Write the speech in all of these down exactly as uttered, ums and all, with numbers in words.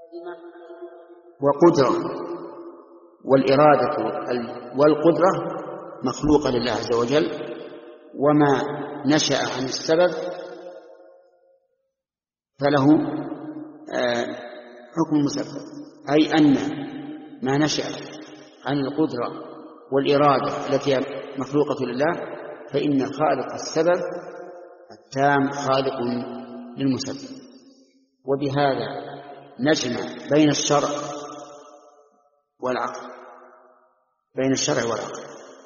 وقدرة، والإرادة والقدرة مخلوقة لله عز وجل، وما نشأ عن السبب فله حكم مسبب، أي أن ما نشأ عن القدرة والإرادة التي مخلوقة لله فإن خالق السبب التام خالق للمسبب. وبهذا نجمع بين الشرع والعقل بين الشرع والعقل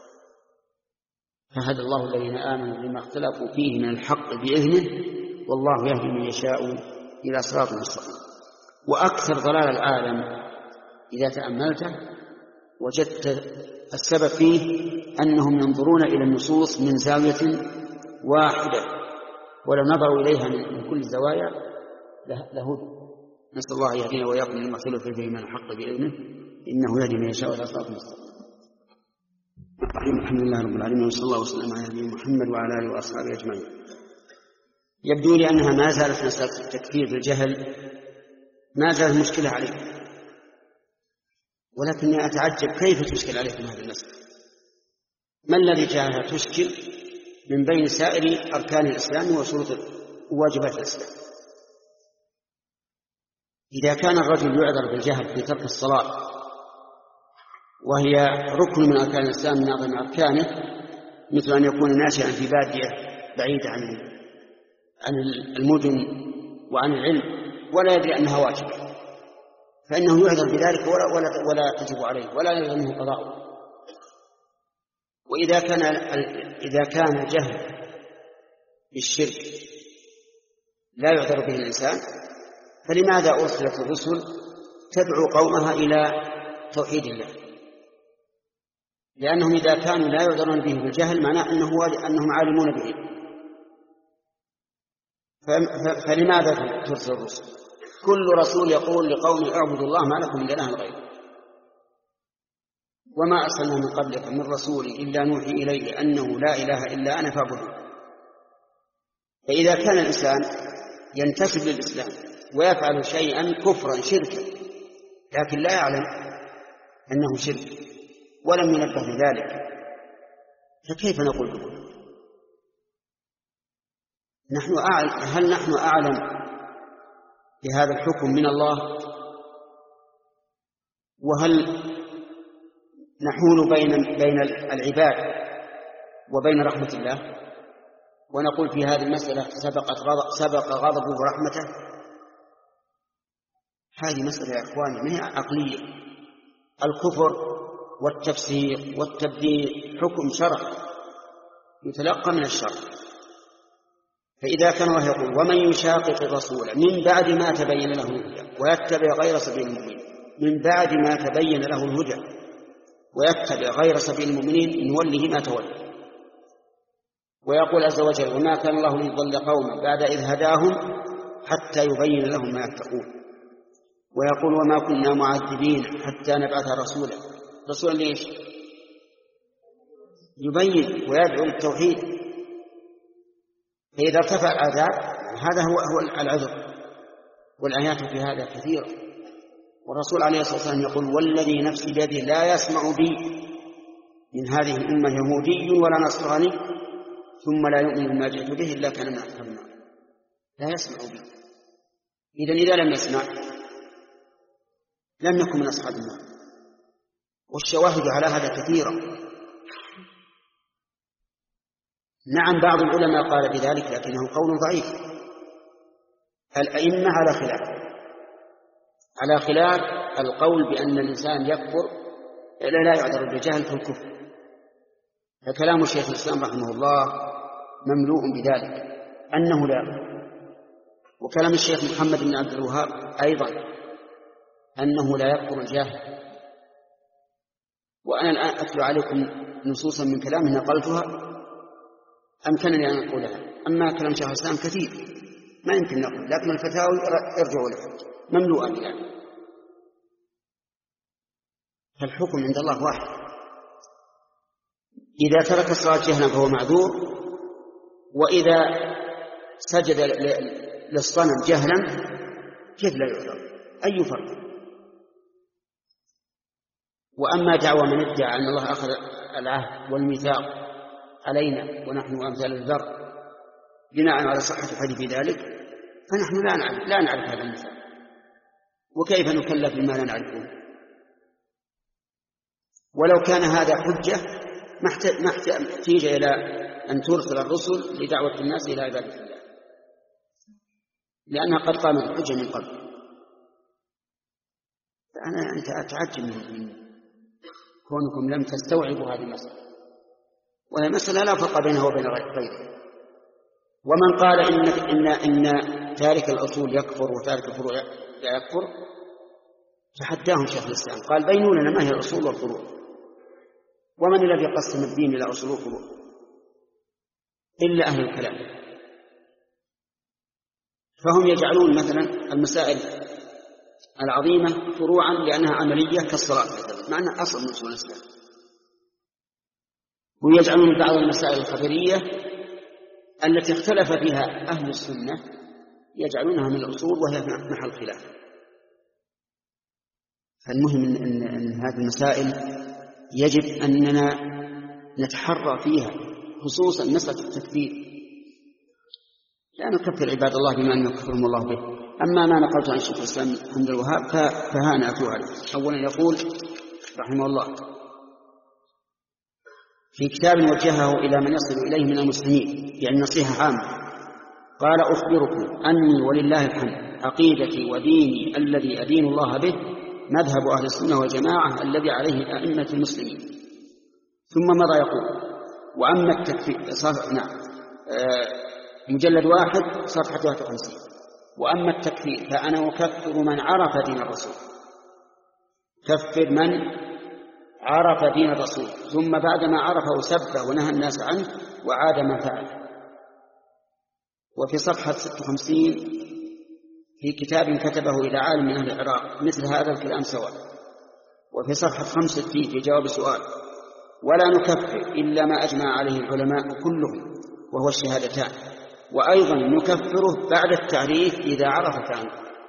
فهدى الله الذين آمنوا لما اختلفوا فيه من الحق بإذنه والله يهدي من يشاء إلى صراط مستقيم. وأكثر ضلال العالم إذا تأملته وجدت السبب فيه أنهم ينظرون إلى النصوص من زاوية واحدة، ولو نظروا إليها من كل الزوايا لهدوا. نسأل الله يهدينا وإياكم لما اختلفوا فيه من الحق بإذنه إنه يهدي من يشاء إلى صراط مستقيم. الحمد لله رب العالمين، وصلى الله وسلم على نبينا محمد وعلى آله وأصحابه أجمعين. يبدو لي أنها ما زالت مسألة التكفير بالجهل ما زالت مشكلة عليكم، ولكني أتعجب كيف تشكل عليكم هذه المسألة. ما الذي جعلها تشكل من بين سائر أركان الإسلام وشروط وواجبات الإسلام؟ إذا كان الرجل يعذر بالجهل في ترك الصلاة وهي ركن من أركان الإسلام من أعظم أركانه، مثل أن يكون ناشئا في بادية بعيدة عن عن المدن وعن العلم ولا يدري أنها واجبة، فإنه يعذر بذلك ولا, ولا, ولا تجب عليه ولا يلزمه قضاء. وإذا كان إذا كان الجهل بالشرك لا يعذر به الإنسان، فلماذا أرسلت الرسل تدعو قومها إلى توحيد الله؟ لأنهم إذا كانوا لا يعذرون به بالجهل معناه أنه أنهم عالمون به، فلماذا ترسل الرسل؟ كل رسول يقول لقوم اعبدوا الله ما لكم من إله غيره، وما أرسلنا من قبلك من رسول إلا نوحي إليه أنه لا إله إلا أنا فاعبدون. فإذا كان الإنسان ينتسب للإسلام ويفعل شيئا كفرا شركا لكن لا يعلم أنه شرك ولم ينبه لذلك، فكيف نقول به؟ نحن أعلم هل نحن أعلم بهذا الحكم من الله؟ وهل نحول بين بين العباد وبين رحمة الله ونقول في هذه المسألة سبقت غضب سبق غضبه ورحمته؟ هذه مسألة يا إخواني ما هي عقلية. الكفر والتفسيق والتبديل حكم شرع يتلقى من الشرع. فإذا كان الله يقول ومن يشاقق الرسول من بعد ما تبين له الهدى ويتبع غير سبيل المؤمنين من بعد ما تبين له الهدى ويتبع غير سبيل المؤمنين نوله ما تولى. ويقول عز وجل وما كان الله ليضل قوما بعد إذ هداهم حتى يبين لهم ما يتقون. ويقول وما كنا معذبين حتى نبعث رسولا. رسولا ليش؟ يبين ويدعو للتوحيد. فإذا ارتفع العذاب هذا هو هو العذر، والآيات في هذا كثيرة. والرسول عليه الصلاة والسلام يقول والذي نفسي بيده لا يسمع بي من هذه الأمة يهودي ولا نصراني ثم لا يؤمن بما جئت به إلا كان من أصحاب النار. لا يسمع بي، إذن إذا لم يسمع لم يكن من أصحاب النار. والشواهد على هذا كثيرة. نعم بعض العلماء قال بذلك لكنه قول ضعيف. الأئمة على خلاف على خلاف القول بأن الإنسان يكفر لا يعذر بالجهل في الكفر. فكلام الشيخ الإسلام رحمه الله مملوء بذلك أنه لا. وكلام الشيخ محمد بن عبد الوهاب أيضا أنه لا يكفر الجاهل. وأنا الآن أتلو عليكم نصوصا من كلامه نقلتها أمكنني أن أقولها. أما كلام شيخ الإسلام كثير ما يمكن نقول، لكن الفتاوي ارجعوا له مملوءة بذلك. فالحكم عند الله واحد. إذا ترك الصلاة جهلا فهو معذور، وإذا سجد للصنم جهلا كيف لا يعذر؟ أي فرق؟ وأما دعوى من ادعى أن الله أخذ العهد والميثاق علينا ونحن أمثال الذر بناء على صحة الحديث في ذلك، فنحن لا نعرف لا نعرف هذا المثال، وكيف نكلف بما لا نعرفه؟ ولو كان هذا حجة ما احتاج إلى أن ترسل الرسل لدعوة الناس إلى عبادة الله، لأنها قد قامت الحجة من قبل. أنا أنت أتعجب من كونكم لم تستوعبوا هذه المسألة، وهي مسألة لا فرق بينها وبين غيرها. ومن قال إن, إن, إن تارك الأصول يكفر وتارك الفروع لا يكفر، تحداهم شيخ الإسلام قال بينوا لنا ما هي الأصول والفروع، ومن الذي قسم الدين إلى أصول وفروع إلا أهل الكلام. فهم يجعلون مثلا المسائل العظيمة فروعا لأنها عملية كالصلاة مثلا، مع أنها أصل من أصول الإسلام، ويجعلون بعض المسائل الخبرية التي اختلف فيها أهل السنة يجعلونها من الأصول وهي محل خلاف. فالمهم إن, إن, إن هذه المسائل يجب أننا نتحرى فيها، خصوصا مسألة التكفير، لا نكفر عباد الله بما أن يكفرهم الله به. أما ما نقلت عن شيخ الإسلام عبد الوهاب فهانا أتوه عليه. أولا يقول رحمه الله في كتاب وجهه إلى من يصل إليه من المسلمين يعني نصيحة عامة، قال أخبركم أني ولله الحمد عقيدتي وديني الذي أدين الله به مذهب أهل السنة والجماعة الذي عليه أئمة المسلمين. ثم ماذا يقول؟ وأما التكفير صف... نعم آه مجلد واحد صفحة واحد وخمسين. وأما التكفير فأنا أكفر من عرف دين الرسول، كفر من عرف دين الرسول ثم بعدما عرفه سبه ونهى الناس عنه وعاد ما فعل. وفي صفحة ستة وخمسين في كتاب كتبه إلى عالم من أهل العراق مثل هذا الكلام سواء. وفي صفحة خمسة وستين في جواب سؤال ولا نكفر إلا ما أجمع عليه العلماء كلهم وهو الشهادتان، وأيضا نكفره بعد التعريف إذا عرف عنه.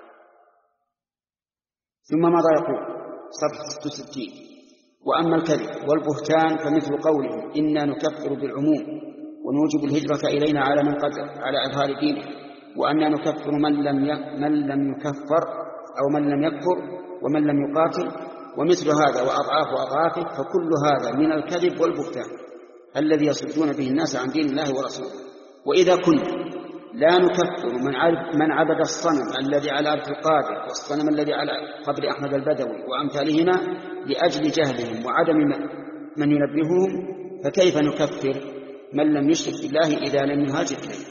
ثم ماذا يقول؟ صفحة ستة وستين وأما الكذب والبهتان فمثل قولهم إنا نكفر بالعموم ونوجب الهجرة إلينا على من قدر على إظهار دينه، وأننا نكفر من لم من لم يكفر أو من لم يكفر ومن لم يقاتل، ومثل هذا وأضعاف وأضعافه، فكل هذا من الكذب والبهتان الذي يصدون به الناس عن دين الله ورسوله. وإذا كنا لا نكفر من عبد, من عبد الصنم الذي على عبد القادر والصنم الذي على قبر أحمد البدوي وأمثالهما لأجل جهلهم وعدم من ينبههم، فكيف نكفر من لم يشرك بالله إذا لم يهاجر إليه؟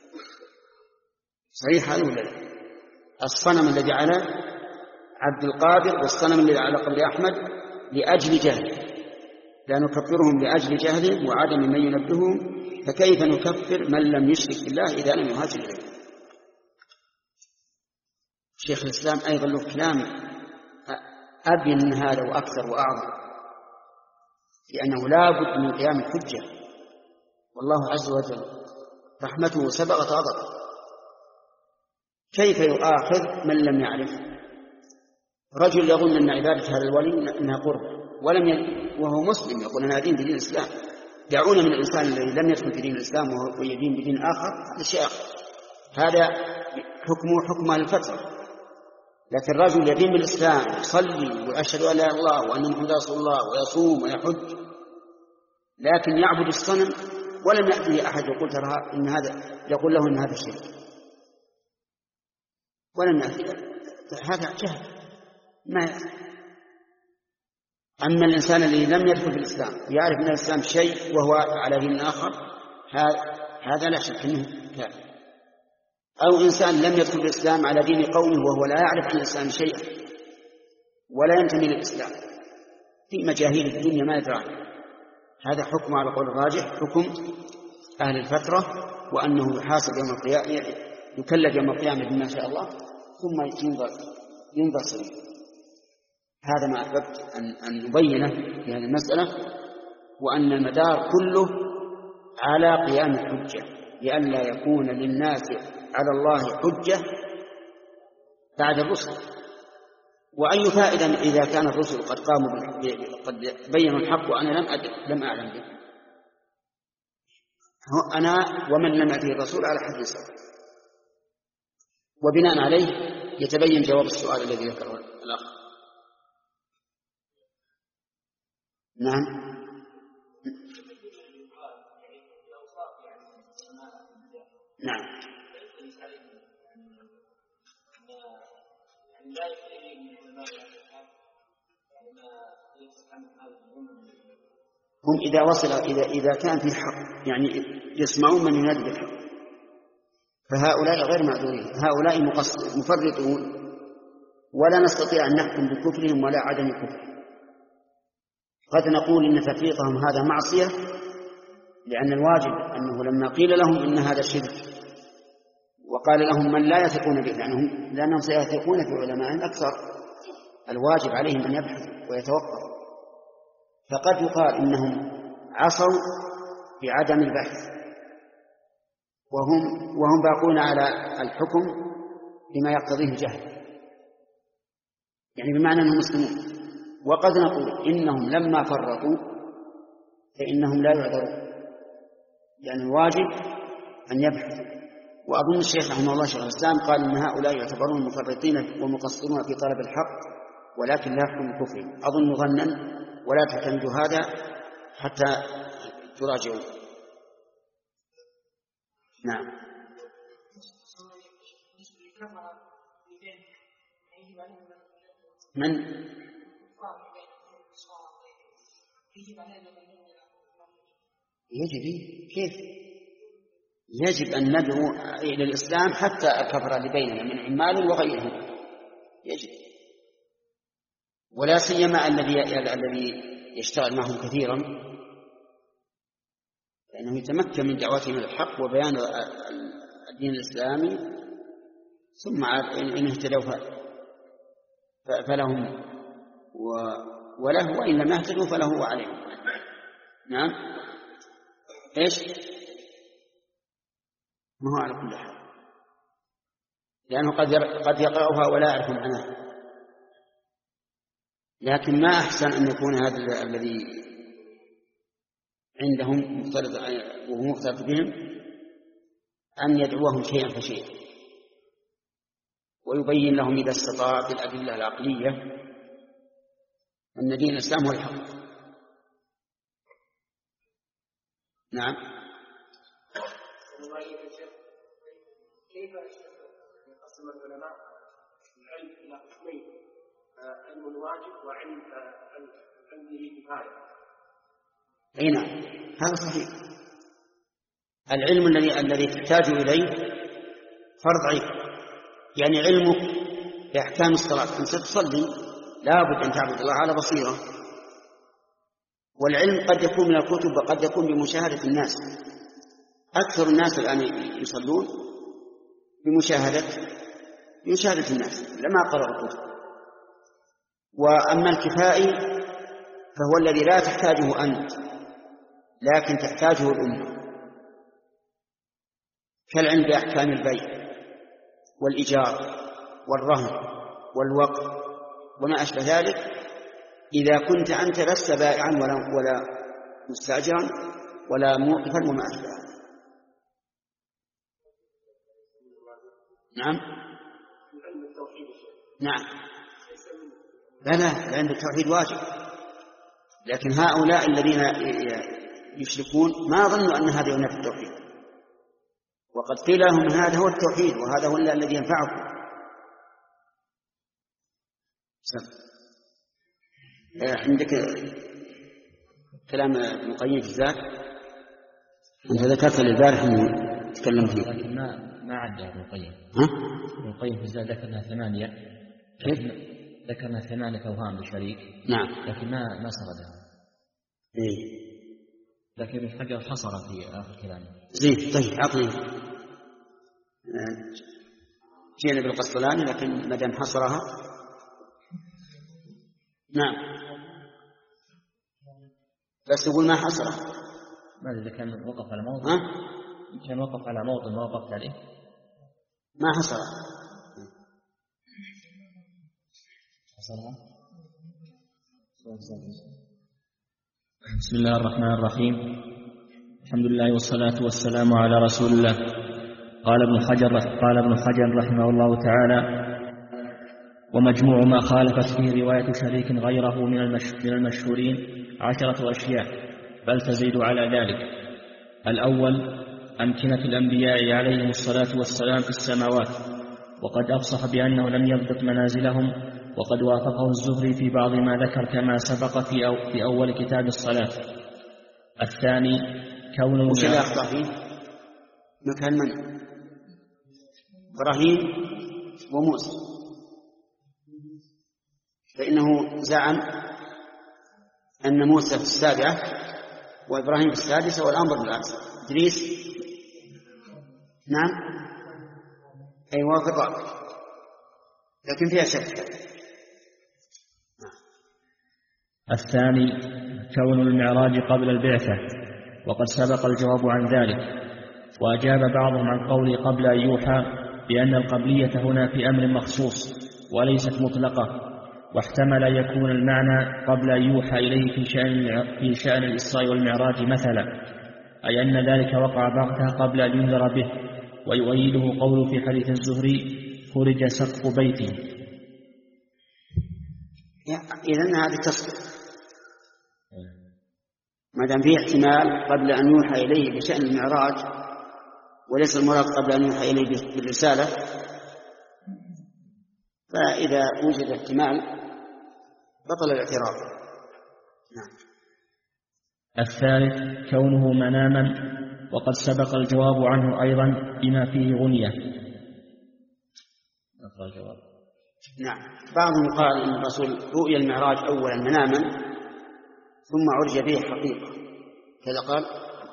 صحيح هذا ولا لا؟ الصنم الذي على عبد القادر والصنم الذي على قبر أحمد لأجل جهل، لا نكفرهم لأجل جهل وعدم من ينبههم، فكيف نكفر من لم يشرك بالله إذا لم يهاجر إليه؟ شيخ الإسلام أيضا له كلام أبين من هذا وأكثر وأعظم، لأنه لا بد من قيام الحجة، والله عز وجل رحمته سبقت غضبه. كيف يؤاخذ من لم يعرف؟ رجل يظن أن عبادة هذا الولي أنها قرب ولم ي... وهو مسلم يقول أنا أدين بدين الإسلام. دعونا من الإنسان الذي لم يدخل في دين الإسلام وهو يدين بدين آخر، هذا شيء آخر، هذا حكمه حكم الفترة. لكن الرجل يدين بالإسلام يصلي ويشهد أن لا إله إلا الله وأن محمدا رسول الله ويصوم ويحج، لكن يعبد الصنم ولم يأتي أحد يقول ترى إن هذا يقول له إن هذا شرك، ولم يأتي، هذا جهل ما يأتي. أما الإنسان الذي لم يدخل في الإسلام يعرف من الإسلام شيء وهو على دين آخر، هذا لا شك أنه كافر. أو إنسان لم يدخل في الإسلام على دين قومه وهو لا يعرف عن الإسلام شيئا ولا ينتمي للإسلام، في مجاهيل الدنيا ما يدري عنه، هذا حكم على قول الراجح حكم أهل الفترة، وأنه يحاسب يوم القيامة يكلف يوم القيامة بما شاء الله ثم ينظر ينظر سبيل. هذا ما أحببت أن, أن نبينه في هذه المسألة، وأن المدار كله على قيام الحجة، لئلا يكون للناس على الله حجة بعد الرسل، وأي فائدة إذا كان الرسل قد قاموا قد بينوا الحق وأنا لم لم أعلم به؟ أنا ومن لم يأته الرسول على حد سواء. وبناء عليه يتبين جواب السؤال الذي ذكره الأخ. نعم. نعم. هم إذا وصل إذا إذا كان في حق يعني يسمعون من ينادي بالحق فهؤلاء غير معذورين، هؤلاء مفرطون ولا نستطيع أن نحكم بكفرهم ولا عدم كفرهم. قد نقول إن تفريطهم هذا معصية لأن الواجب أنه لما قيل لهم إن هذا شرك وقال لهم من لا يثقون به لأنهم, لأنهم سيثقون في علماء أكثر، الواجب عليهم أن يبحثوا ويتوقفوا. فقد يقال إنهم عصوا بعدم البحث وهم, وهم باقون على الحكم بما يقتضيه الجهل، يعني بمعنى أنهم مسلمون. وقد نقول إنهم لما فرطوا فإنهم لا يعذرون لأن الواجب أن يبحثوا. وأظن الشيخ رحمه الله شيخ الإسلام قال إن هؤلاء يعتبرون مفرطين ومقصرون في طلب الحق ولكن لا يحكم بكفرهم. أظن ظنا ولا تعتمدوا هذا حتى تراجعوا. نعم. من يجب كيف يجب أن ندعو إلى الإسلام حتى الكفر اللي بيننا من عمال وغيرهم يجب، ولا سيما الذي الذي يشتغل معهم كثيرا لأنه يتمكن من دعوتهم إلى الحق وبيان الدين الإسلامي، ثم إن اهتدوا فلهم وله وإن لم يهتدوا فله وعليهم. نعم. إيش؟ ما هو على كل حال لأنه قد قد يقرأها ولا يعرف معناها، لكن ما أحسن أن يكون هذا الذي عندهم مختلط وهو مختلط بهم أن يدعوهم شيئا فشيئا ويبين لهم إذا استطاع بالأدلة العقلية أن دين الإسلام هو الحق. نعم. كيف يقسم العلماء العلم إلى قسمين، علم الواجب وعلم علم به كفاية؟ أي نعم هذا صحيح. العلم الذي الذي تحتاج إليه فرض عين، يعني علمك بأحكام الصلاة أنت تصلي لابد أن تعبد الله على بصيرة، والعلم قد يكون من الكتب وقد يكون بمشاهدة الناس. أكثر الناس الآن يصلون بمشاهدة بمشاهدة الناس لما قرأوا الكتب. وأما الكفائي فهو الذي لا تحتاجه أنت لكن تحتاجه الأمة، كالعلم بأحكام البيع والإيجار والرهن والوقف وما أشبه ذلك. إذا كنت أنت لست بائعا ولا, ولا مستأجرا ولا موقفا وما أشبه ذلك. نعم. نعم. لا لا لأن التوحيد واجب، لكن هؤلاء الذين يشركون ما ظنوا أن هذا ينافي التوحيد، وقد قيل لهم هذا هو التوحيد وهذا هو الذي ينفعكم. عندك كلام ابن القيم في الذات أنت ذكرت البارح أنه تكلم فيه لكن ما ما عدها ابن القيم. ها؟ ابن القيم في الذات ذكرنا ثمانية. كيف؟ ذكرنا ثمانية أوهام لشريك. نعم. لكن ما ما سردها. إيه. لكن ابن حجر حصر في آخر كلامه. زين طيب عطني. جينا بالقسطلاني لكن ما دام حصرها. نعم. بس يقول ما حصرها. ما إذا كان وقف على موطن. ها؟ كان وقف على موطن ما وقفت عليه. ما حصرها. بسم الله الرحمن الرحيم. الحمد لله والصلاة والسلام على رسول الله. قال ابن حجر قال ابن حجر رحمه الله تعالى: ومجموع ما خالفت فيه رواية شريك غيره من المشهورين عشرة أشياء، بل تزيد على ذلك. الأول: أمكنة الأنبياء عليهم الصلاة والسلام في السماوات، وقد أفصح بأنه لم يضبط منازلهم، وقد وافقه الزهري في بعض ما ذكر كما سبق في, أو في أول كتاب الصلاة. الثاني: كون وش اللي أخطأ فيه؟ مكان من؟ إبراهيم وموسى، فإنه زعم أن موسى في السابعة وإبراهيم في السادسة والأمر بالعكس. إدريس نعم أي وافق، لكن فيها شك. الثاني: كون المعراج قبل البعثة، وقد سبق الجواب عن ذلك. وأجاب بعضهم عن قوله قبل أن يوحى بأن القبلية هنا في أمر مخصوص وليست مطلقة، واحتمل أن يكون المعنى قبل أن يوحى إليه في شأن, في شأن الإسراء والمعراج مثلا، أي أن ذلك وقع بغتة قبل أن ينذر به. ويؤيده قوله في حديث الزهري: فرج سقف بيتي. إذن هذه تصدق ما دام فيه احتمال قبل أن يوحى إليه بشأن المعراج، وليس المراد قبل أن يوحى إليه بالرسالة، فإذا وجد احتمال بطل الاعتراض. نعم. الثالث: كونه مناما، وقد سبق الجواب عنه أيضا بما فيه غنية. نعم. بعضهم قال إن الرسول رؤيا المعراج أولا مناما ثم عرج به حقيقة، كذا قال.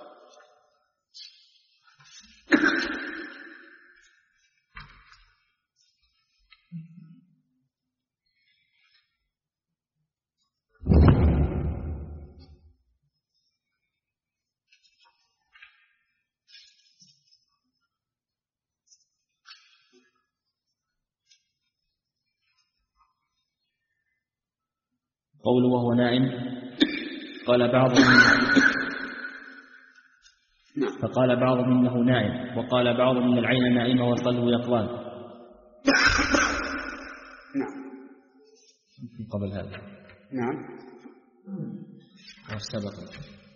قول وهو نائم، قال بعضهم فقال بعضهم إنه نائم، وقال بعضهم إن العين نائمة والقلب يقظان. نعم. قبل هذا نعم. والسبق.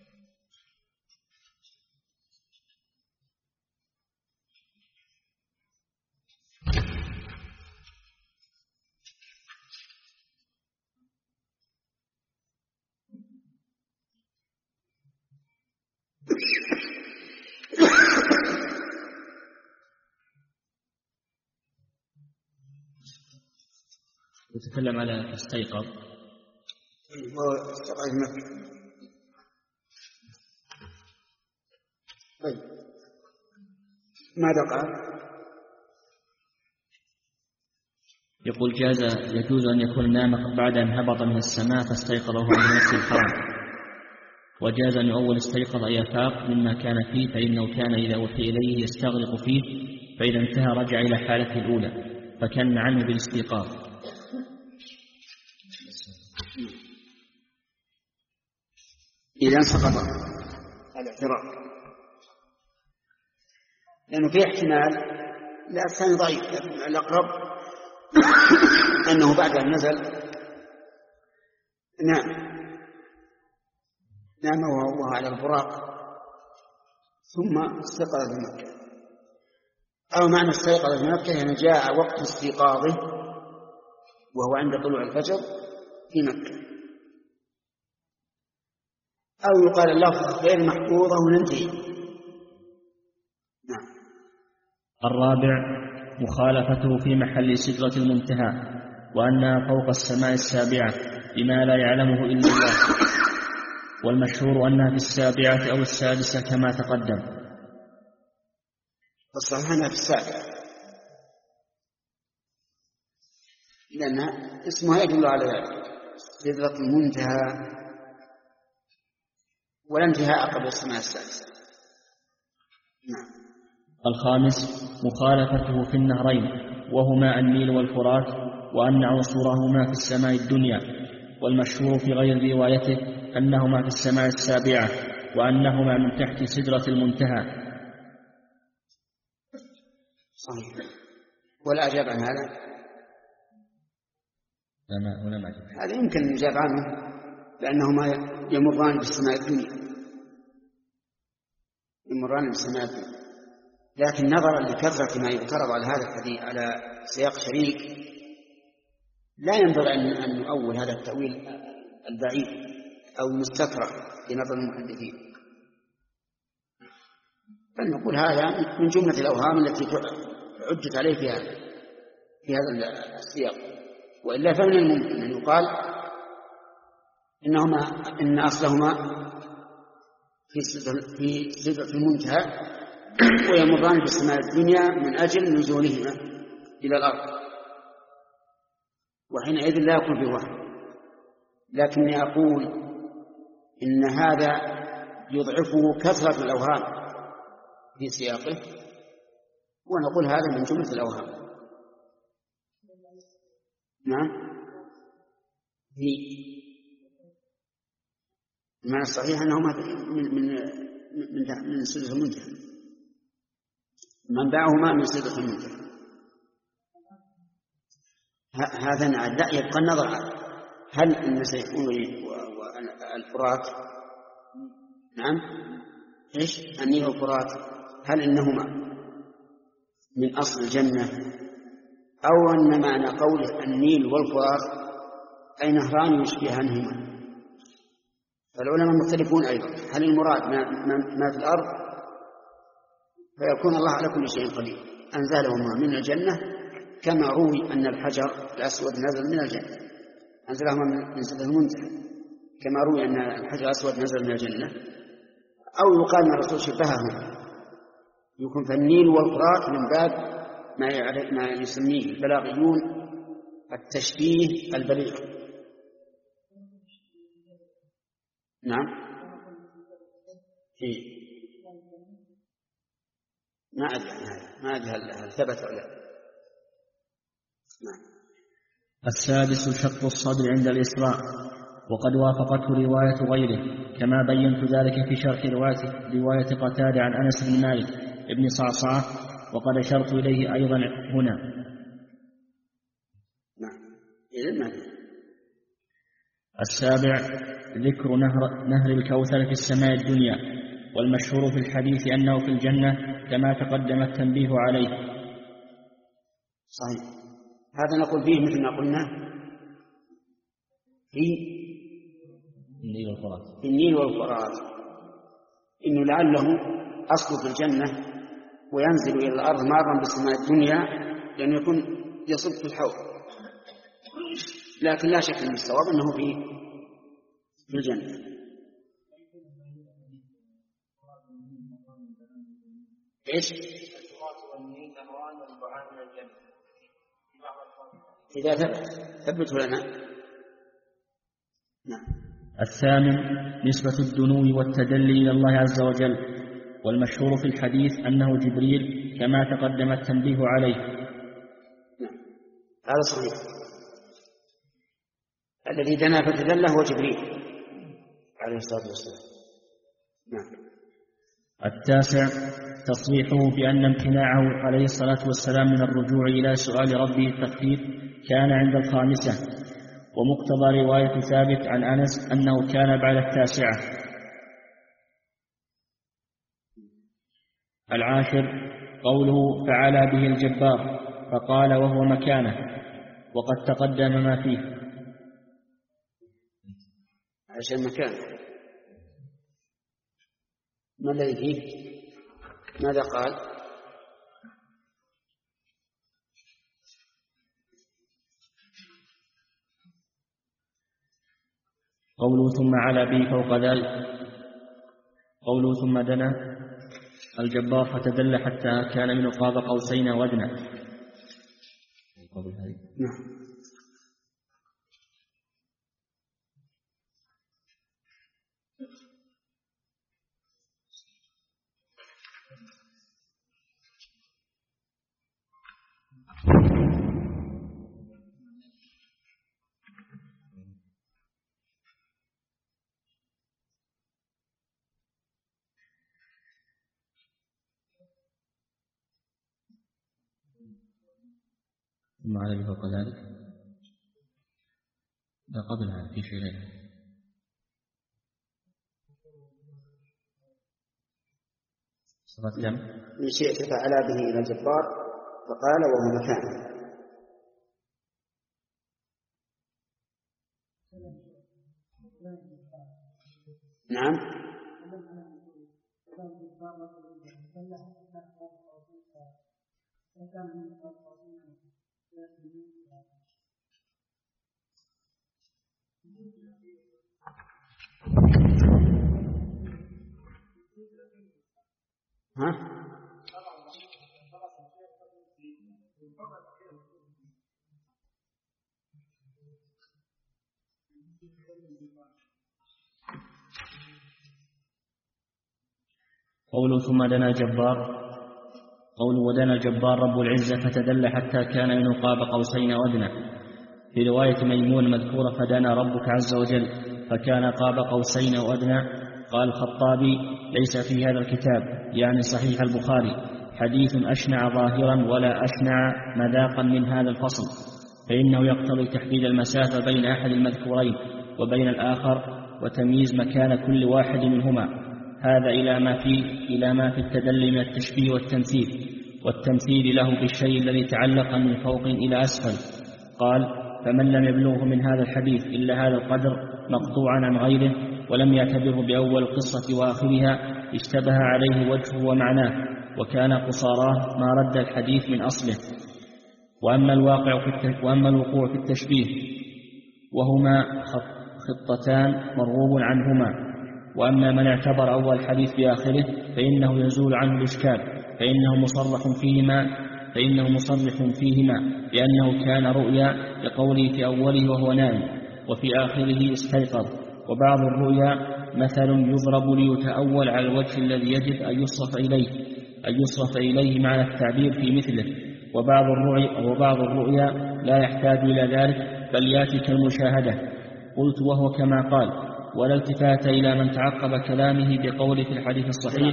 يتكلم على استيقظ. طيب ماذا قال؟ يقول جاز يجوز أن يكون نام بعد أن هبط من السماء فاستيقظ وهو من نفس الحرم، وجاز أن يؤول استيقظ أي أفاق مما كان فيه، فإنه كان إذا وحي إليه يستغرق فيه، فإذا انتهى رجع إلى حالته الأولى، فكان عنه بالاستيقاظ. إذا سقط الاعتراض لأنه في احتمال، لا الثاني ضعيف، لكن الأقرب أنه بعد أن نزل نام نام وهو على البراق ثم استيقظ في مكة، أو معنى استيقظ في مكة يعني جاء وقت استيقاظه وهو عند طلوع الفجر في مكة، أو يقال اللفظ غير محفوظة وننتهي. نعم. الرابع: مخالفته في محل سدرة المنتهى، وأنها فوق السماء السابعة بما لا يعلمه إلا الله، والمشهور أنها في السابعة أو السادسة كما تقدم. الصحيح أنها في السابعة، لأن اسمها يدل على ذلك، سدرة المنتهى، ولا انتهاء قبل السماء السادسة. نعم. الخامس: مخالفته في النهرين، وهما النيل والفرات، وأن عنصرهما في السماء الدنيا، والمشهور في غير روايته أنهما في السماء السابعة، وأنهما من تحت سدرة المنتهى. صحيح. ولا أجاب عن هذا؟ لا ما ولا ما أجاب. هذا يمكن أن يجاب عنه، لأنهما يمران بالسماء الدنيا، يمران بالسماء الدنيا. لكن نظرا لكثرة ما يفترض على هذا الحديث على سياق شريك، لا ينبغي أن نؤول هذا التأويل البعيد أو المستكره في نظر المحدثين، بل نقول هذا من جملة الأوهام التي عدت عليه في هذا في هذا السياق. وإلا فمن الممكن أن يقال إنهما إن أصلهما في في سدرة المنتهى ويمران بالسماء الدنيا من أجل نزولهما إلى الأرض، وحينئذ لا يكون في وهم. لكني أقول إن هذا يضعفه كثرة الأوهام في سياقه، ونقول هذا من جملة الأوهام. نعم، في المعنى الصحيح أنهما من من من من سدرة المنتهى، منبعهما من سدرة المنتهى. هذا لا يبقى النظر هل أن سيكون والفرات، نعم إيش النيل والفرات، هل إنهما من أصل الجنة، أو أن معنى قوله النيل والفرات أي نهران يشبهانهما. فالعلماء مختلفون أيضا، هل المراد ما, ما في الأرض فيكون الله على كل شيء قدير أنزلهما من الجنة، كما روي أن الحجر الأسود نزل من الجنة أنزلهما من سدرة المنتهى، كما روي أن الحجر الأسود نزل من الجنة. أو يقال أن الرسول شبههم، يكون فالنيل والفرات من باب ما ما يسميه البلاغيون التشبيه البليغ. نعم، إيه؟ ما أدري عن هذا، ما أدري هل ثبت ولا لا. نعم. السادس شق الصدر عند الإسراء، وقد وافقته رواية غيره، كما بينت ذلك في شرح رواية قتادة عن أنس بن مالك ابن صعصعة، وقد أشرت إليه أيضا هنا. نعم. إذن ما السابع ذكر نهر, نهر الكوثر في السماء الدنيا، والمشهور في الحديث أنه في الجنة كما تقدم التنبيه عليه. صحيح. هذا نقول فيه مثل ما قلنا في النيل والفرات، في النيل والفرات، إنه لعله أصل في الجنة وينزل إلى الأرض مارا بالسماء الدنيا، لأن يكون يصب في الحوض. لكن لا شك أن الصواب أنه في في الجنة. إيش؟ إذا ثبت ثبته لنا. نعم. الثامن نسبة الدنو والتدلي إلى الله عز وجل، والمشهور في الحديث أنه جبريل كما تقدم التنبيه عليه. نعم. هذا صحيح، الذي دنا فتدلى هو جبريل عليه الصلاة والسلام. نعم. التاسع تصريحه بأن امتناعه عليه الصلاة والسلام من الرجوع إلى سؤال ربه التخفيف كان عند الخامسة، ومقتضى رواية ثابت عن أنس أنه كان بعد التاسعة. العاشر قوله فعلى به الجبار، فقال وهو مكانه، وقد تقدم ما فيه. عشان مكانه، ما الذي فيه؟ ماذا قال؟ قوله ثم على به فوق ذلك، قوله ثم دنا الجبار فتدل حتى كان من قاب قوسين وادنى. نعم. ثم على فوق ذلك ده قبلها في شيء غيره. صفات كم؟ من شئت فعلى به إلى الجبار فقال وهو مكانه. نعم. ها؟ قوله ثم دنا الجبار، قوله ودنا الجبار رب العزة فتدلى حتى كان من قاب قوسين وأدنى. في رواية ميمون مذكورة فدنا ربك عز وجل فكان قاب قوسين وأدنى. قال الخطابي ليس في هذا الكتاب يعني صحيح البخاري حديث أشنع ظاهرا ولا أشنع مذاقا من هذا الفصل، فإنه يقتضي تحديد المسافة بين أحد المذكورين وبين الآخر وتمييز مكان كل واحد منهما. هذا إلى ما في إلى ما في التدلي من التشبيه والتمثيل والتمثيل له بالشيء الذي تعلق من فوق إلى أسفل. قال فمن لم يبلغه من هذا الحديث إلا هذا القدر مقطوعا عن غيره ولم يعتبره بأول القصة وآخرها اشتبه عليه وجهه ومعناه وكان قصاراه ما رد الحديث من أصله. وأما الواقع في وأما الوقوع في التشبيه وهما خطتان مرغوب عنهما. وأما من اعتبر أول حديث بآخره فإنه يزول عنه الإشكال، فإنه مصرح فيهما فإنه مصرح فيهما لأنه كان رؤيا لقوله في أوله وهو نائم وفي آخره استيقظ. وبعض الرؤيا مثل يضرب ليتأول على الوجه الذي يجب أن يصرف إليه أن يصرف إليه معنى التعبير في مثله. وبعض الرؤيا وبعض الرؤيا لا يحتاج إلى ذلك بل يأتي كالمشاهدة. قلت وهو كما قال ولا التفات إلى من تعقب كلامه بقوله في الحديث الصحيح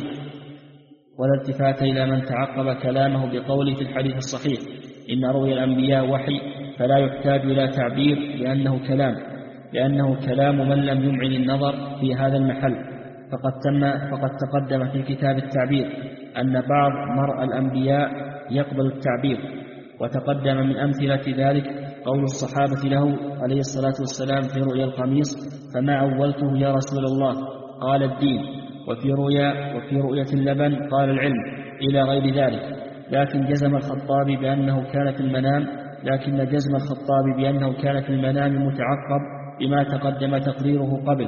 ولا التفات إلى من تعقب كلامه بقوله في الحديث الصحيح إن رؤيا الأنبياء وحي فلا يحتاج إلى تعبير لأنه كلام لأنه كلام من لم يمعن النظر في هذا المحل. فقد تم فقد تقدم في كتاب التعبير أن بعض مرء الأنبياء يقبل التعبير. وتقدم من أمثلة ذلك قول الصحابة له عليه الصلاة والسلام في رؤيا القميص فما أولته يا رسول الله؟ قال الدين. وفي رؤيا وفي رؤية اللبن قال العلم إلى غير ذلك. لكن جزم الخطابي بأنه كان في المنام لكن جزم الخطابي بأنه كان في المنام متعقب بما تقدم تقريره قبل.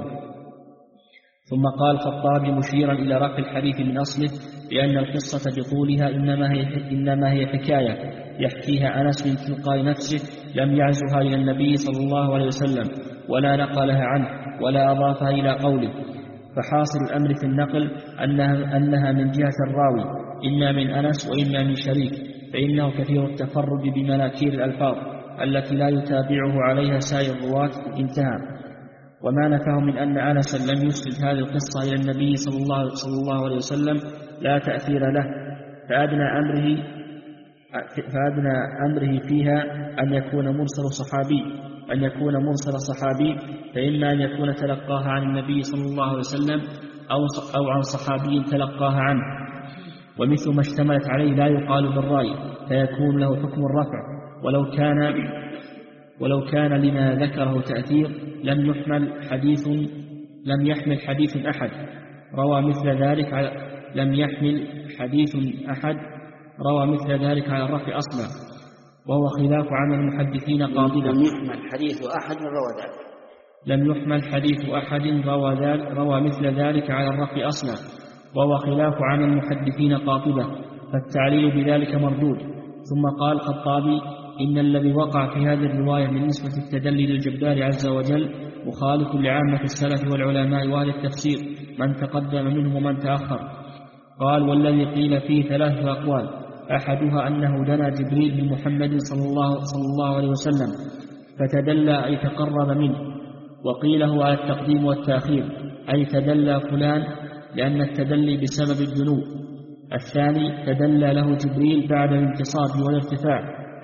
ثم قال الخطابي مشيرا إلى رفع الحديث من أصله بأن القصة بطولها إنما هي, إنما هي حكاية يحكيها أنس من تلقاء نفسه لم يعزها إلى النبي صلى الله عليه وسلم ولا نقلها عنه ولا أضافها إلى قوله. فحاصل الأمر في النقل أنها, أنها من جهة الراوي إما من أنس وإما من شريك، فإنه كثير التفرد بمناكير الألفاظ التي لا يتابعه عليها سائر الرواة. انتهى. وما نفاه من أن أنس لم يسند هذه القصة إلى النبي صلى الله, صلى الله عليه وسلم لا تأثير له، فأدنى أمره, فأدنى أمره فيها أن يكون مرسل صحابي أن يكون مرسل صحابي فإما أن يكون تلقاها عن النبي صلى الله عليه وسلم أو, أو عن صحابي تلقاها عنه. ومثل ما اشتملت عليه لا يقال بالرأي فيكون له حكم الرفع ولو كان ولو كان لما ذكره تأثير لم يحمل حديث لم يحمل حديث أحد روى مثل ذلك على لم يحمل حديث أحد روى مثل ذلك على الرفع أصلا، وهو خلاف عمل المحدثين قاطبة. لم يحمل حديث أحد روى ذلك لم يحمل حديث أحد روى ذلك روى مثل ذلك على الرفع أصلا، وهو خلاف عمل المحدثين قاطبة، فالتعليل بذلك مردود. ثم قال الخطابي إن الذي وقع في هذه الرواية من نسبة التدلي للجبار عز وجل مخالف لعامة السلف والعلماء وأهل التفسير من تقدم منهم ومن تأخر. قال والذي قيل فيه ثلاثة أقوال، أحدها أنه دنا جبريل من محمد صلى الله, صلى الله عليه وسلم فتدلى أي تقرب منه، وقيل هو على التقديم والتأخير أي تدلى فلان لأن التدلي بسبب الدنو. الثاني تدلى له جبريل بعد الانتصاب والارتفاع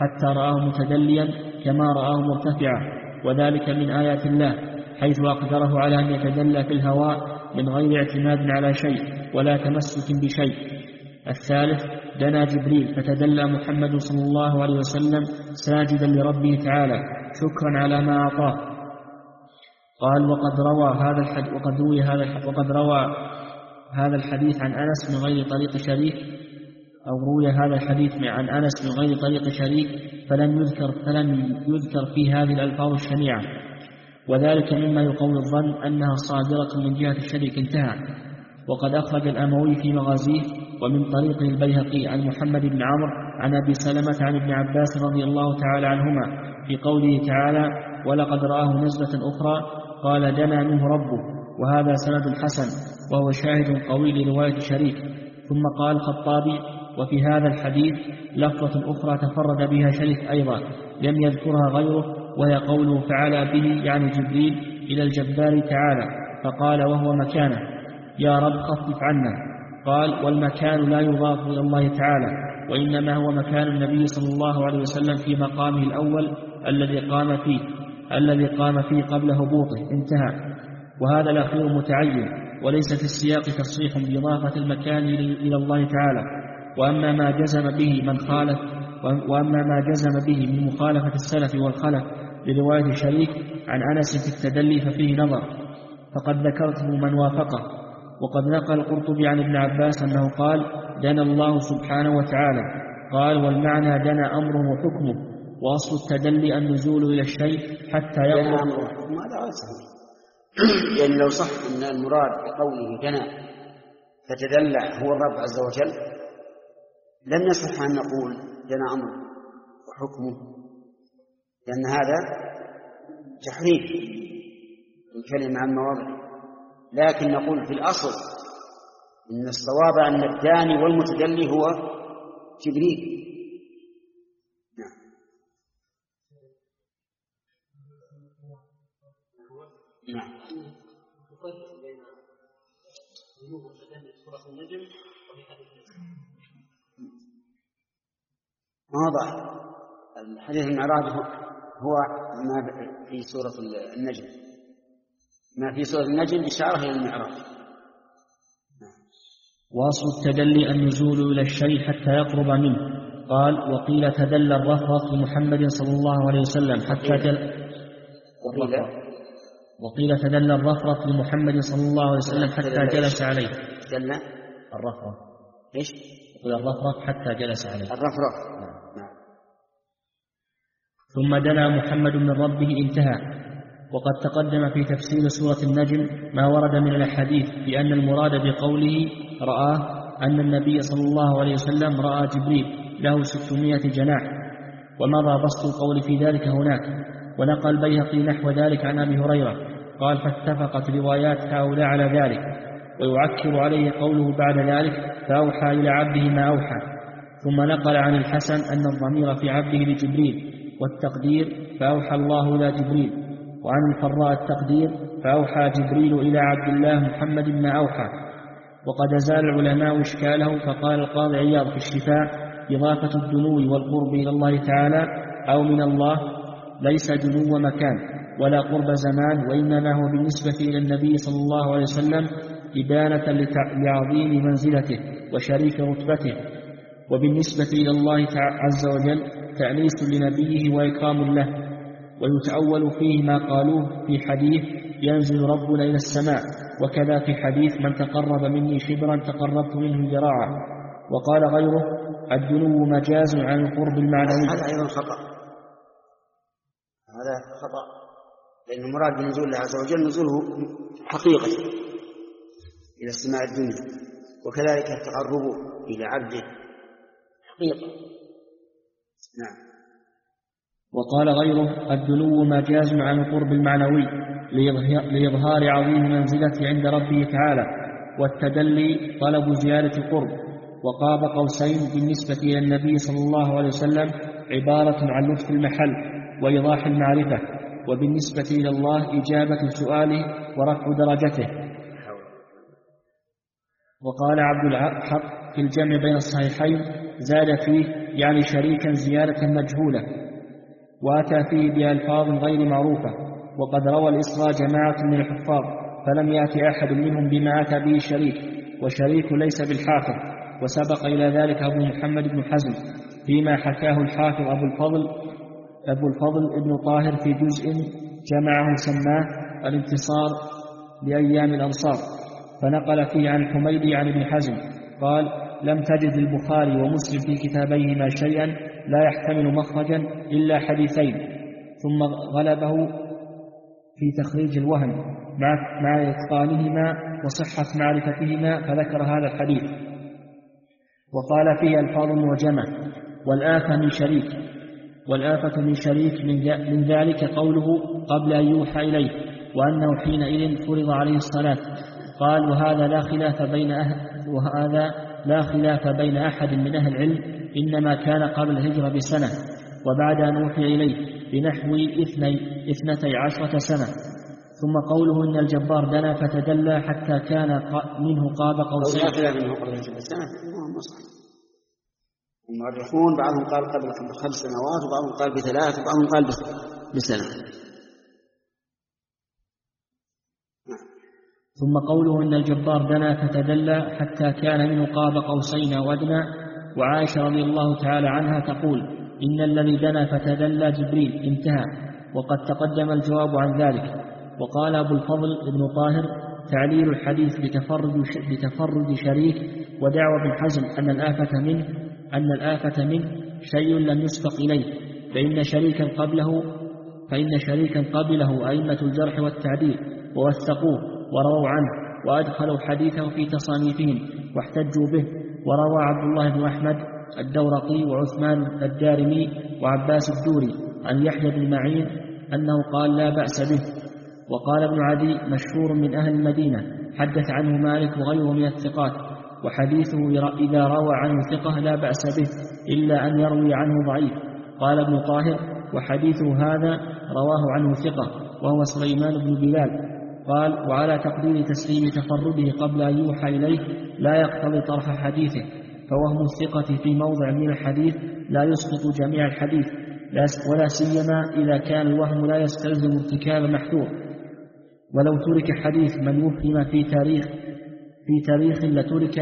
حتى رآه متدليا كما رآه مرتفعا، وذلك من آيات الله حيث أقدره على أن يتدلى في الهواء من غير اعتماد على شيء ولا تمسك بشيء. الثالث دنا جبريل فتدلى محمد صلى الله عليه وسلم ساجدا لربه تعالى شكرا على ما أعطاه. قال وقد روى هذا الحديث وقد روي هذا وقد روى هذا الحديث عن أنس من غير طريق شريك أو روي هذا الحديث عن أنس من غير طريق شريك فلم يذكر فلم يذكر في هذه الألفاظ الشنيعة، وذلك مما يقوي الظن أنها صادرة من جهة الشريك. انتهى. وقد أخرج الأموي في مغازيه ومن طريقه البيهقي عن محمد بن عمرو عن أبي سلمة عن ابن عباس رضي الله تعالى عنهما في قوله تعالى ولقد رآه نزلة أخرى قال دنا منه ربه، وهذا سند حسن وهو شاهد قوي لرواية شريك. ثم قال الخطابي وفي هذا الحديث لفظة أخرى تفرد بها شريك أيضا لم يذكرها غيره، وهي قوله فعلى به يعني جبريل إلى الجبار تعالى فقال وهو مكانه يا رب خفف عنا. قال والمكان لا يضاف إلى الله تعالى، وإنما هو مكان النبي صلى الله عليه وسلم في مقامه الأول الذي قام فيه الذي قام فيه قبل هبوطه. انتهى. وهذا الأخير متعين وليس في السياق تصريح بإضافة المكان إلى الله تعالى. وأما ما جزم به من خالف وأما ما جزم به من مخالفة السلف والخلف لرواية شريك عن أنس في التدلي ففيه نظر، فقد ذكرته من وافقه. وقد نقل القرطبي عن ابن عباس أنه قال دنا الله سبحانه وتعالى. قال والمعنى دنا أمره وحكمه، وأصل التدلي النزول إلى الشيء حتى يقرب. دنا أمره وحكمه هذا غير صحيح، يعني لو صح أن المراد بقوله دنا فتدلى هو الرب عز وجل لم يصح أن نقول دنا أمره وحكمه، لأن هذا تحريف الكلمة عن مواضعه. لكن نقول في الأصل إن الصواب أن الداني والمتدلي هو جبريل. نعم. نعم. واضح. الحديث المعراج هو ما في سورة النجم، ما في سورة النجم إشارة إلى المعراج. وأصل التدلي النزول إلى الشيء حتى يقرب منه. قال وقيل تدلى الرفرف لمحمد صلى الله عليه وسلم حتى جل وقيل وقيل تدلى الرفرف لمحمد صلى الله عليه وسلم حتى جلس عليه. دلى الرفرف إيش؟ وقيل الرفرف حتى جلس عليه. الرفرف. نعم. ثم دنا محمد من ربه. انتهى. وقد تقدم في تفسير سورة النجم ما ورد من الحديث بأن المراد بقوله رآه أن النبي صلى الله عليه وسلم رأى جبريل له ستمائة جناح، ومضى بسط القول في ذلك هناك. ونقل البيهقي نحو ذلك عن أبي هريرة قال فاتفقت روايات هؤلاء على ذلك. ويعكر عليه قوله بعد ذلك فأوحى إلى عبده ما أوحى. ثم نقل عن الحسن أن الضمير في عبده لجبريل، والتقدير فأوحى الله إلى جبريل. وعن الفراء التقدير فأوحى جبريل إلى عبد الله محمد ما أوحى. وقد أزال العلماء إشكاله، فقال القاضي عياض في الشفاء إضافة الدنو والقرب إلى الله تعالى أو من الله ليس دنو مكان ولا قرب زمان، وإنما هو بالنسبة إلى النبي صلى الله عليه وسلم إبانة لعظيم منزلته وشريف رتبته، وبالنسبة إلى الله عز وجل تأنيس لنبيه وإكرام له. ويتأول فيه ما قالوه في حديث ينزل ربنا إلى السماء، وكذا في حديث من تقرب مني شبرا تقربت منه ذراعا. وقال غيره الدنو مجاز عن القرب المعنوي. هذا أيضا خطأ، هذا خطأ، لأن المراد بنزول الله عز وجل نزوله حقيقة إلى السماء الدنيا، وكذلك تقربه إلى عبده حقيقة. نعم. وقال غيره الدنو مجاز عن القرب المعنوي لإظهار عظيم منزلته عند ربه تعالى، والتدلي طلب زيادة قرب. وقاب قوسين بالنسبة إلى النبي صلى الله عليه وسلم عبارة عن لطف المحل وإيضاح المعرفة، وبالنسبة إلى الله إجابة سؤاله ورفع درجته. وقال عبد الحق في الجمع بين الصحيحين زاد فيه يعني شريكا زيادة مجهولة، وأتى فيه بألفاظ غير معروفة. وقد روى الإسراء جماعة من الحفاظ فلم يأتي أحد منهم بما أتى به شريك، وشريك ليس بالحافظ. وسبق إلى ذلك أبو محمد بن حزم فيما حكاه الحافظ أبو الفضل أبو الفضل ابن طاهر في جزء جمعه سماه الانتصار لأيام الأنصار، فنقل فيه عن حميدي عن ابن حزم قال: لم تجد البخاري ومسلم في كتابيهما شيئا لا يحتمل مخرجا إلا حديثين، ثم غلبه في تخريج الوهم مع, مع إتقانهما وصحة معرفتهما فذكر هذا الحديث. وقال فيه ألفاظ معجمة. والآفة من شريك والآفة من شريك من ذلك قوله قبل أن يوحى إليه، وأنه حينئذ فرض عليه الصلاة. قال: وهذا لا خلاف بين أهل وهذا لا خلاف بين أحد من أهل العلم، إنما كان قبل الهجرة بسنة، وبعد أن أوحي إليه بنحو اثنتي عشرة سنة. ثم قوله إن الجبار دنا فتدلى حتى كان منه قاب قوسين. لا خلاف منه قبل الهجرة بسنة، المؤرخون بعضهم قال قبل خمس سنوات، وبعضهم قال بثلاث، وبعضهم قال بسنة. ثم قوله إن الجبار دنا فتدلى حتى كان منه قاب قوسين وأدنى. وعائشة رضي الله تعالى عنها تقول: إن الذي دنا فتدلى جبريل. انتهى. وقد تقدم الجواب عن ذلك. وقال أبو الفضل ابن طاهر: تعليل الحديث بتفرد, بتفرد شريك ودعوى ابن حزم أن الآفة منه أن الآفة منه شيء لم يسبق إليه، فإن شريكا قبله فإن شريكا قبله أئمة الجرح والتعديل ووثقوه وروا عنه وأدخلوا حديثه في تصانيفهم واحتجوا به. وروى عبد الله بن أحمد الدورقي وعثمان الدارمي وعباس الدوري عن يحيى بن معين أنه قال: لا بأس به. وقال ابن عدي: مشهور من أهل المدينة، حدث عنه مالك وغيره من الثقات، وحديثه إذا روى عنه ثقة لا بأس به إلا أن يروي عنه ضعيف. قال ابن طاهر: وحديثه هذا رواه عنه ثقة وهو سليمان بن بلال. قال: وعلى تقدير تسليم تفرده قبل أن يوحى إليه لا يقتضي طرح حديثه، فوهم الثقة في موضع من الحديث لا يسقط جميع الحديث، ولا سيما إذا كان الوهم لا يستلزم ارتكاب محذور. ولو ترك حديث من وهم في تاريخ في تاريخ لترك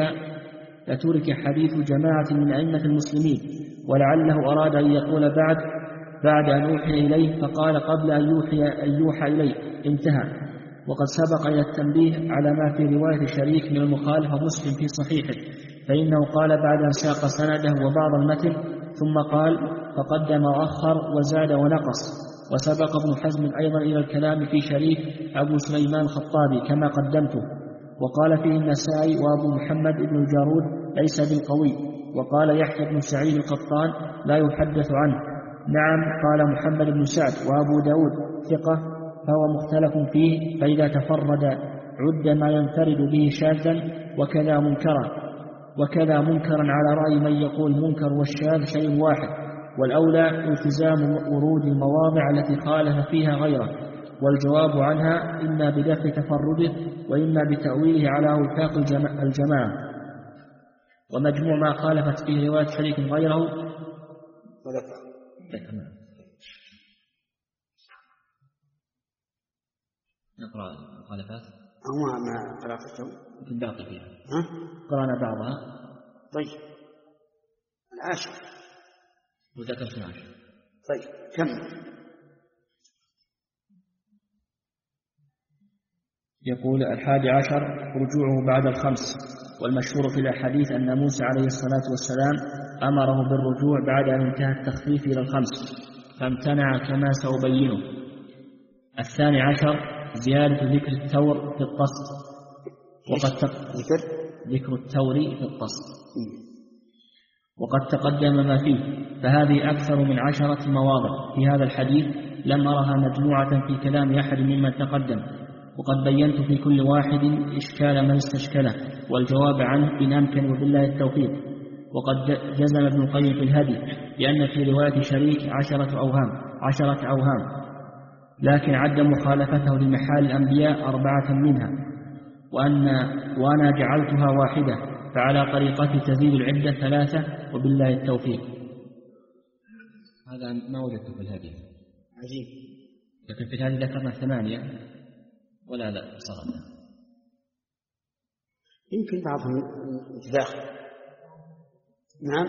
لترك حديث جماعة من أئمة المسلمين، ولعله أراد أن يقول بعد بعد أن يوحي إليه فقال قبل أن يوحي, أن يوحى إليه. انتهى. وقد سبق إلى التنبيه على ما في رواية شريك من المخالف مسلم في صحيحه، فإنه قال بعد أن ساق سنده وبعض المتن ثم قال: فقدم وأخر وزاد ونقص. وسبق ابن حزم أيضا إلى الكلام في شريك أبو سليمان الخطابي كما قدمته. وقال فيه النسائي وأبو محمد بن الجارود ليس بالقوي. وقال يحيى بن سعيد القطان لا يحدث عنه. نعم، قال محمد بن سعد وأبو داود ثقة فهو مختلف فيه، فإذا تفرد عد ما ينفرد به شاذا وكذا منكرا وكذا منكرا على رأي من يقول منكر والشاذ شيء واحد، والأولى التزام ورود المواضع التي خالف فيها غيره، والجواب عنها إما بدفع تفرده وإما بتأويله على وفاق الجماعة. ومجموع ما خالفت فيه رواية شريك غيره وذكر. نقرأ المخالفات أو ما قرأته في الباقي فيها. ها؟ قرأنا بعضها. طيب العاشر وذكرت العاشر. طيب كم؟ يقول الحادي عشر رجوعه بعد الخمس. والمشهور في الأحاديث أن موسى عليه الصلاة والسلام أمره بالرجوع بعد أن انتهى التخفيف إلى الخمس فامتنع كما سأبينه. الثاني عشر زيادة ذكر التور في القصد. وقد تق... ذكر ذكر التور في القصد وقد تقدم ما فيه، فهذه أكثر من عشرة مواضع في هذا الحديث لم أرها مجموعة في كلام أحد ممن تقدم، وقد بينت في كل واحد إشكال من استشكله والجواب عنه إن أمكن وبالله التوفيق. وقد جزم ابن القيم في الهدي لأن في رواية شريك عشرة أوهام عشرة أوهام لكن عد مخالفته لمحال الأنبياء أربعة منها، وأن وأنا جعلتها واحدة، فعلى طريقة تزيد العدة ثلاثة وبالله التوفيق. هذا ما وجدته في الهدي. عجيب. لكن في الهدي ذكرنا ثمانية ولا لا صغرنا. يمكن بعضهم يتداخل. نعم.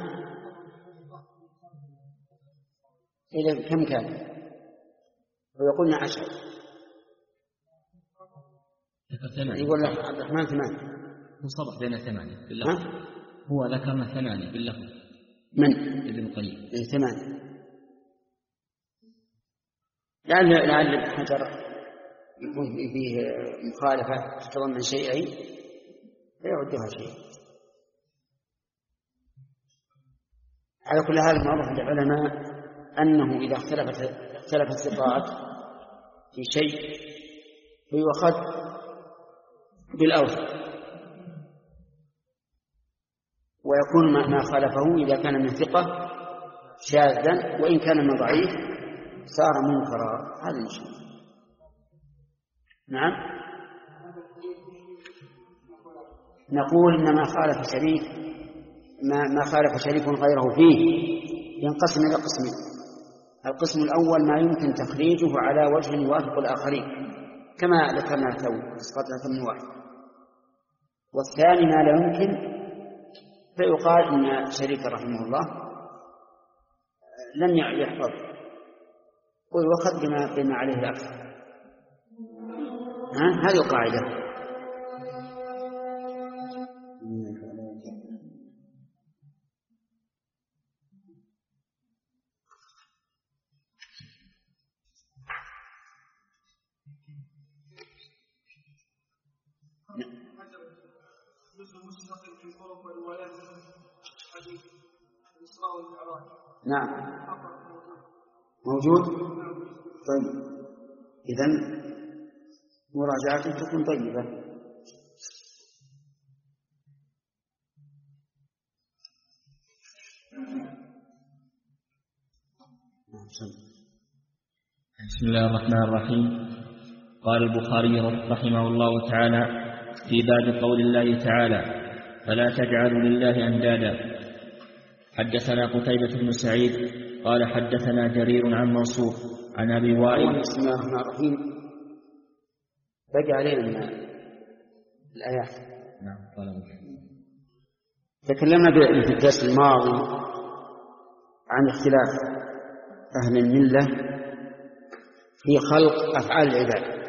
إذا كم كان؟ ويقولنا عشر. يقول لك عبد الرحمن ثمانية. مصطلح بين ثمانية باللفظ. هو ذكرنا ثمانية باللفظ. من؟ ابن القيم. إيه ثمانية. لعل لعل ابن حجر يكون فيه مخالفة تتضمن شيئين فيعدها شيء. على كل حال معروف عند العلماء أنه إذا اختلفت اختلفت الثقات في شيء فيؤخذ بالأوثق، ويكون ما خالفه إذا كان من ثقة شاذا، وإن كان من ضعيف صار منكرا. هذا الشيء. نعم. نقول إن ما خالف شريك ما, ما خالف شريك غيره فيه ينقسم إلى قسمين. القسم الأول ما يمكن تخريجه على وجه يوافق الآخرين كما ذكرنا تو اسقطنا ثمن واحد. والثاني ما لا يمكن فيقال إن شريك رحمه الله لم يحفظ ويؤخذ بما, بما عليه الأكثر. هذه القاعدة. نعم موجود. طيب إذن مراجعة تكون طيبة. بسم الله الرحمن الرحيم. قال البخاري رحمه الله تعالى في باب قول الله تعالى فلا تجعلوا لله أندادا. حدثنا قتيبة بن سعيد قال حدثنا جرير عن منصور عن أبي وائل. بسم الله الرحمن الرحيم. بقى علينا من الآيات. نعم. طالما تكلمنا في الدرس الماضي عن اختلاف أهل الملة في خلق أفعال العباد،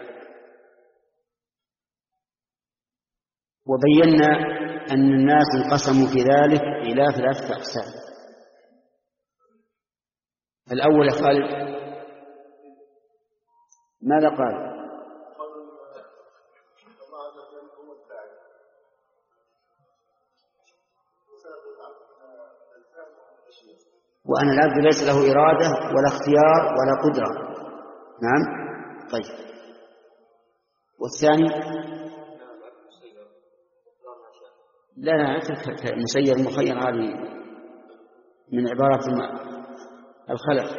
وبينا أن الناس انقسموا في ذلك إلى ثلاثة أقسام. الأول قال ماذا قال؟ وأن العبد ليس له إرادة ولا اختيار ولا قدرة. نعم. طيب. والثاني لا لا مسير مخير هذه من عبارة الخلق.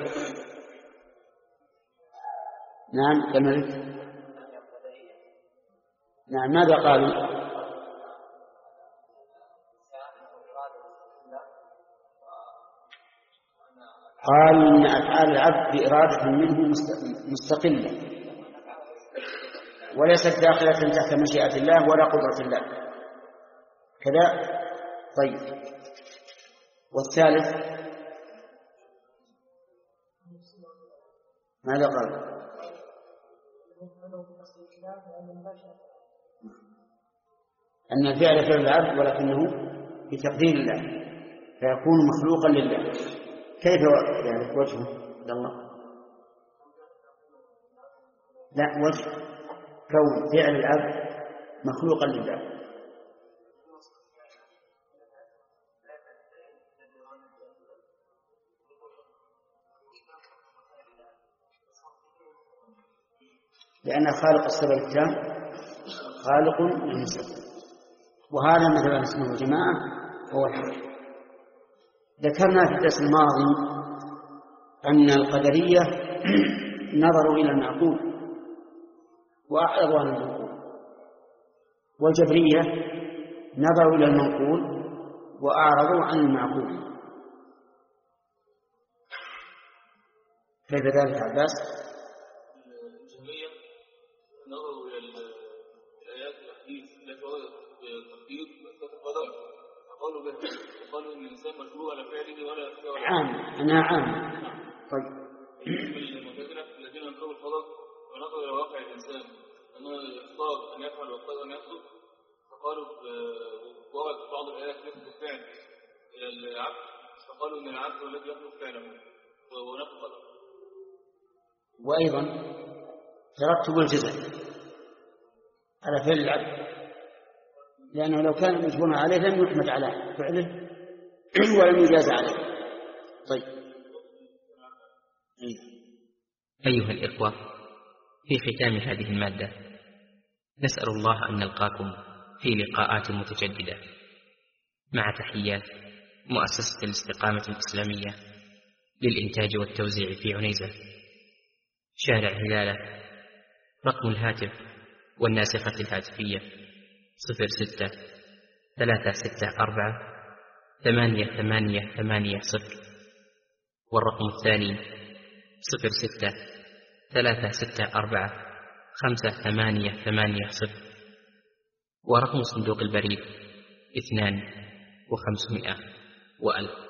نعم كملك. نعم ماذا قالوا؟ قالوا إن أفعال العبد بإرادة منه مستقلة وليست داخلة تحت مشيئة الله ولا قدرة الله كذا. طيب. والثالث ماذا قال؟ أن الفعل فعل العبد ولكنه بتقدير الله فيكون مخلوقا لله. كيف يعني وجهه الله؟ لا، وجه كون فعل العبد مخلوقا لله. لأن خالق السبب التام خالق للمسبب، وهذا مثل اسمه الجماعة هو الحق. ذكرنا في الدرس الماضي أن القدرية نظروا إلى المعقول وأعرضوا عن المنقول، والجبرية نظروا إلى المنقول وأعرضوا عن المعقول. كيف ذلك عباس؟ الجهمية نظروا إلى الآيات الحديث التي وردت بالتقدير وإثبات القدر فقالوا بها، فقالوا إن الإنسان مجبور على فعله ولا يخفى ولا عام، أنها عام. طيب. المعتزلة الذين أنكروا القدر ونظروا إلى واقع الإنسان أنه يختار أن يفعل ويختار أن يترك، فقالوا ورد بعض الآيات يخلق الفعل إلى العبد، فقالوا إن العبد هو الذي يخلق فعله ونفي القدر. وأيضا ترتب الجزاء على فعل العبد، لأنه لو كان مجبورا عليه لم يحمد على فعله ولم يجاز عليه. طيب. أيها الإخوة، في ختام هذه المادة نسأل الله أن نلقاكم في لقاءات متجددة، مع تحيات مؤسسة الاستقامة الإسلامية للإنتاج والتوزيع في عنيزة، شارع هلالة، رقم الهاتف والناسخة الهاتفية صفر ستة ثلاثة ستة أربعة ثمانية ثمانية ثمانية صفر، والرقم الثاني صفر ستة ثلاثة ستة أربعة خمسة ثمانية ثمانية صفر، ورقم صندوق البريد اثنان وخمسمائة وألف.